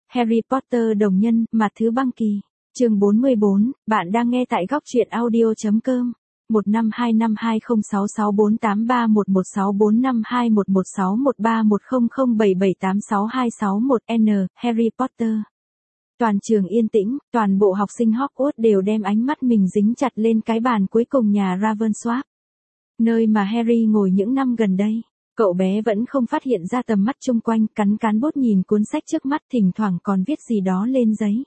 Harry Potter đồng nhân, mặt thứ băng kỳ. Chương 44, bạn đang nghe tại góc truyện audio.com. 152520616181116113116007786261N, Harry Potter. Toàn trường yên tĩnh, toàn bộ học sinh Hogwarts đều đem ánh mắt mình dính chặt lên cái bàn cuối cùng nhà Ravensworth. Nơi mà Harry ngồi những năm gần đây. Cậu bé vẫn không phát hiện ra tầm mắt chung quanh, cắn bút nhìn cuốn sách trước mắt, thỉnh thoảng còn viết gì đó lên giấy.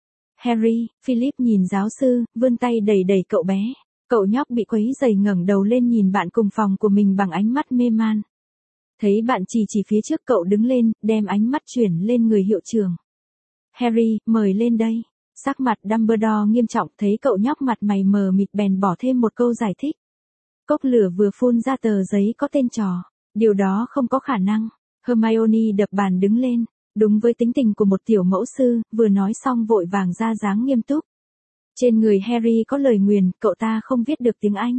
Harry, Philip nhìn giáo sư, vươn tay đẩy cậu bé. Cậu nhóc bị quấy rầy ngẩng đầu lên nhìn bạn cùng phòng của mình bằng ánh mắt mê man. Thấy bạn chỉ phía trước, cậu đứng lên, đem ánh mắt chuyển lên người hiệu trưởng. Harry, mời lên đây. Sắc mặt Dumbledore nghiêm trọng, thấy cậu nhóc mặt mày mờ mịt bèn bỏ thêm một câu giải thích. Cốc lửa vừa phun ra tờ giấy có tên trò. Điều đó không có khả năng. Hermione đập bàn đứng lên. Đúng với tính tình của một tiểu mẫu sư, vừa nói xong vội vàng ra dáng nghiêm túc. Trên người Harry có lời nguyền, cậu ta không viết được tiếng Anh.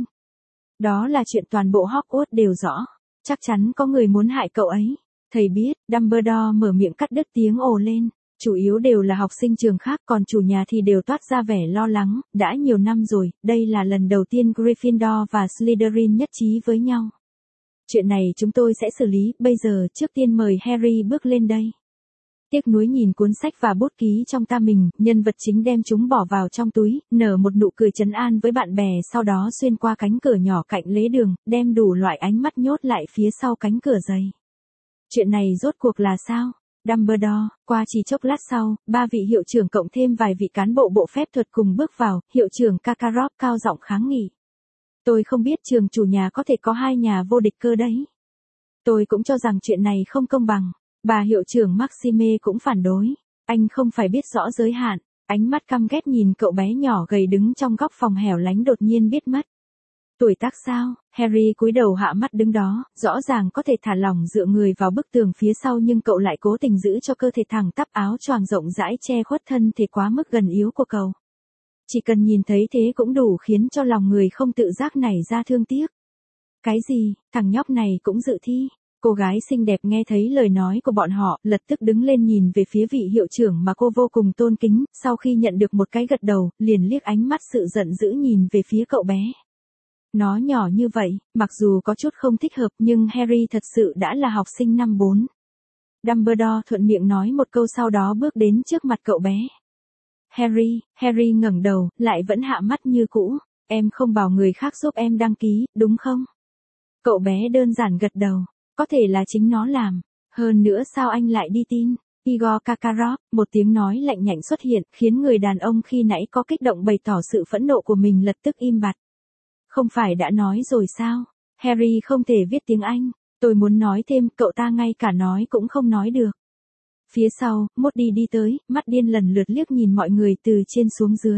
Đó là chuyện toàn bộ Hogwarts đều rõ. Chắc chắn có người muốn hại cậu ấy. Thầy biết, Dumbledore mở miệng cắt đứt tiếng ồ lên. Chủ yếu đều là học sinh trường khác, còn chủ nhà thì đều toát ra vẻ lo lắng. Đã nhiều năm rồi, đây là lần đầu tiên Gryffindor và Slytherin nhất trí với nhau. Chuyện này chúng tôi sẽ xử lý, bây giờ trước tiên mời Harry bước lên đây. Tiếc nuối nhìn cuốn sách và bút ký trong tay mình, nhân vật chính đem chúng bỏ vào trong túi, nở một nụ cười trấn an với bạn bè, sau đó xuyên qua cánh cửa nhỏ cạnh lế đường, đem đủ loại ánh mắt nhốt lại phía sau cánh cửa dày. Chuyện này rốt cuộc là sao? Dumbledore, qua chỉ chốc lát sau, 3 vị hiệu trưởng cộng thêm vài vị cán bộ bộ phép thuật cùng bước vào, hiệu trưởng Karkaroff cao giọng kháng nghị. Tôi không biết trường chủ nhà có thể có 2 nhà vô địch cơ đấy. Tôi cũng cho rằng chuyện này không công bằng. Bà hiệu trưởng Maxime cũng phản đối. Anh không phải biết rõ giới hạn. Ánh mắt căm ghét nhìn cậu bé nhỏ gầy đứng trong góc phòng hẻo lánh đột nhiên biết mất. Tuổi tác sao? Harry cúi đầu hạ mắt đứng đó, rõ ràng có thể thả lỏng dựa người vào bức tường phía sau nhưng cậu lại cố tình giữ cho cơ thể thẳng tắp, áo choàng rộng rãi che khuất thân thể quá mức gần yếu của cậu. Chỉ cần nhìn thấy thế cũng đủ khiến cho lòng người không tự giác nảy ra thương tiếc. Cái gì, thằng nhóc này cũng dự thi? Cô gái xinh đẹp nghe thấy lời nói của bọn họ, lập tức đứng lên nhìn về phía vị hiệu trưởng mà cô vô cùng tôn kính, sau khi nhận được một cái gật đầu, liền liếc ánh mắt sự giận dữ nhìn về phía cậu bé. Nó nhỏ như vậy, mặc dù có chút không thích hợp nhưng Harry thật sự đã là học sinh năm 4. Dumbledore thuận miệng nói một câu sau đó bước đến trước mặt cậu bé. Harry ngẩng đầu, lại vẫn hạ mắt như cũ. Em không bảo người khác giúp em đăng ký, đúng không? Cậu bé đơn giản gật đầu. Có thể là chính nó làm. Hơn nữa sao anh lại đi tin? Igor Karkaroff, một tiếng nói lạnh nhạnh xuất hiện, khiến người đàn ông khi nãy có kích động bày tỏ sự phẫn nộ của mình lập tức im bặt. Không phải đã nói rồi sao? Harry không thể viết tiếng Anh. Tôi muốn nói thêm, cậu ta ngay cả nói cũng không nói được. Phía sau, Moody đi tới, mắt điên lần lượt liếc nhìn mọi người từ trên xuống dưới.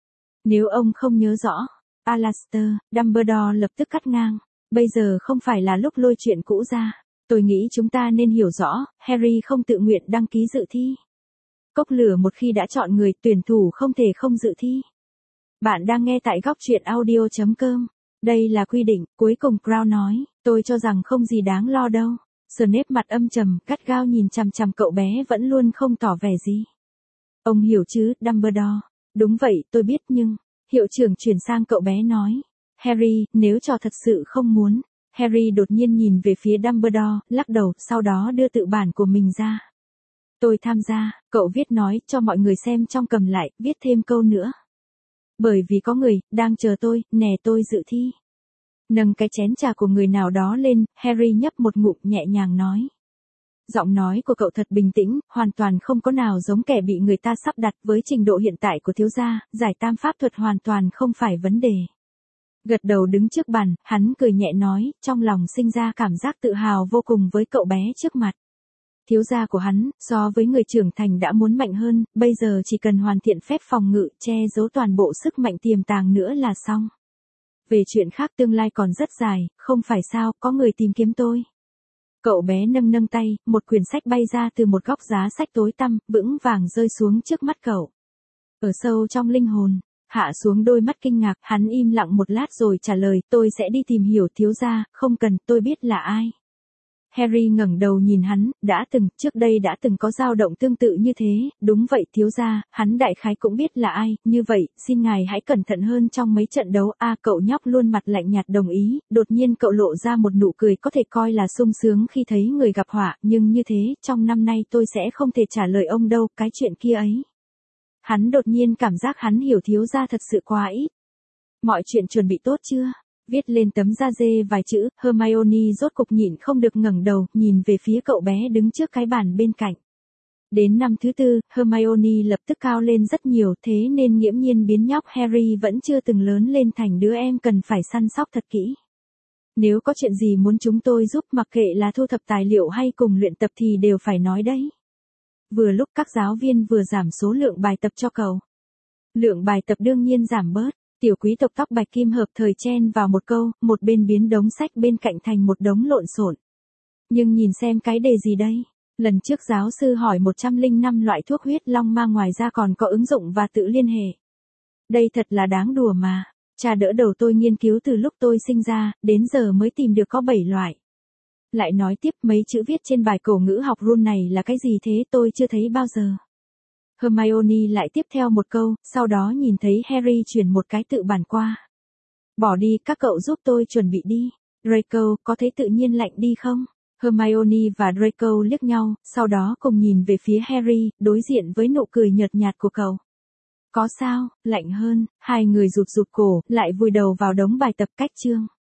Nếu ông không nhớ rõ, Alastor, Dumbledore lập tức cắt ngang. Bây giờ không phải là lúc lôi chuyện cũ ra. Tôi nghĩ chúng ta nên hiểu rõ, Harry không tự nguyện đăng ký dự thi. Cốc lửa một khi đã chọn người, tuyển thủ không thể không dự thi. Bạn đang nghe tại góc truyện audio.com. Đây là quy định, cuối cùng Crown nói, tôi cho rằng không gì đáng lo đâu. Snape mặt âm trầm, gắt gao nhìn chằm chằm cậu bé vẫn luôn không tỏ vẻ gì. Ông hiểu chứ, Dumbledore? Đúng vậy, tôi biết nhưng... Hiệu trưởng chuyển sang cậu bé nói. Harry, nếu trò thật sự không muốn. Harry đột nhiên nhìn về phía Dumbledore, lắc đầu, sau đó đưa tự bản của mình ra. Tôi tham gia, cậu viết nói cho mọi người xem trong cầm lại, viết thêm câu nữa. Bởi vì có người, đang chờ tôi, nè tôi dự thi. Nâng cái chén trà của người nào đó lên, Harry nhấp một ngụm nhẹ nhàng nói. Giọng nói của cậu thật bình tĩnh, hoàn toàn không có nào giống kẻ bị người ta sắp đặt với trình độ hiện tại của thiếu gia, giải tam pháp thuật hoàn toàn không phải vấn đề. Gật đầu đứng trước bàn, hắn cười nhẹ nói, trong lòng sinh ra cảm giác tự hào vô cùng với cậu bé trước mặt. Thiếu gia của hắn, so với người trưởng thành đã muốn mạnh hơn, bây giờ chỉ cần hoàn thiện phép phòng ngự, che giấu toàn bộ sức mạnh tiềm tàng nữa là xong. Về chuyện khác tương lai còn rất dài, không phải sao, có người tìm kiếm tôi. Cậu bé nâng tay, một quyển sách bay ra từ một góc giá sách tối tăm, vững vàng rơi xuống trước mắt cậu. Ở sâu trong linh hồn, hạ xuống đôi mắt kinh ngạc, hắn im lặng một lát rồi trả lời, tôi sẽ đi tìm hiểu thiếu gia, không cần, tôi biết là ai. Harry ngẩng đầu nhìn hắn, trước đây đã từng có dao động tương tự như thế, đúng vậy thiếu gia, hắn đại khái cũng biết là ai, như vậy, xin ngài hãy cẩn thận hơn trong mấy trận đấu. Cậu nhóc luôn mặt lạnh nhạt đồng ý, đột nhiên cậu lộ ra một nụ cười có thể coi là sung sướng khi thấy người gặp họa, nhưng như thế, trong năm nay tôi sẽ không thể trả lời ông đâu, cái chuyện kia ấy. Hắn đột nhiên cảm giác hắn hiểu thiếu gia thật sự quá ít. Mọi chuyện chuẩn bị tốt chưa? Viết lên tấm da dê vài chữ, Hermione rốt cục nhịn không được ngẩng đầu, nhìn về phía cậu bé đứng trước cái bàn bên cạnh. Đến năm thứ 4, Hermione lập tức cao lên rất nhiều, thế nên nghiễm nhiên biến nhóc Harry vẫn chưa từng lớn lên thành đứa em cần phải săn sóc thật kỹ. Nếu có chuyện gì muốn chúng tôi giúp, mặc kệ là thu thập tài liệu hay cùng luyện tập thì đều phải nói đấy. Vừa lúc các giáo viên vừa giảm số lượng bài tập cho cậu. Lượng bài tập đương nhiên giảm bớt. Tiểu quý tộc tóc bạch kim hợp thời chen vào một câu, một bên biến đống sách bên cạnh thành một đống lộn xộn. Nhưng nhìn xem cái đề gì đây? Lần trước giáo sư hỏi 105 loại thuốc huyết long ma, ngoài ra còn có ứng dụng và tự liên hệ. Đây thật là đáng đùa mà. Cha đỡ đầu tôi nghiên cứu từ lúc tôi sinh ra, đến giờ mới tìm được có 7 loại. Lại nói tiếp, mấy chữ viết trên bài cổ ngữ học rule này là cái gì thế, tôi chưa thấy bao giờ. Hermione lại tiếp theo một câu, sau đó nhìn thấy Harry chuyển một cái tự bản qua. Bỏ đi, các cậu giúp tôi chuẩn bị đi. Draco, có thấy tự nhiên lạnh đi không? Hermione và Draco liếc nhau, sau đó cùng nhìn về phía Harry, đối diện với nụ cười nhợt nhạt của cậu. Có sao, lạnh hơn, hai người rụt rụt cổ, lại vùi đầu vào đống bài tập. Cách chương.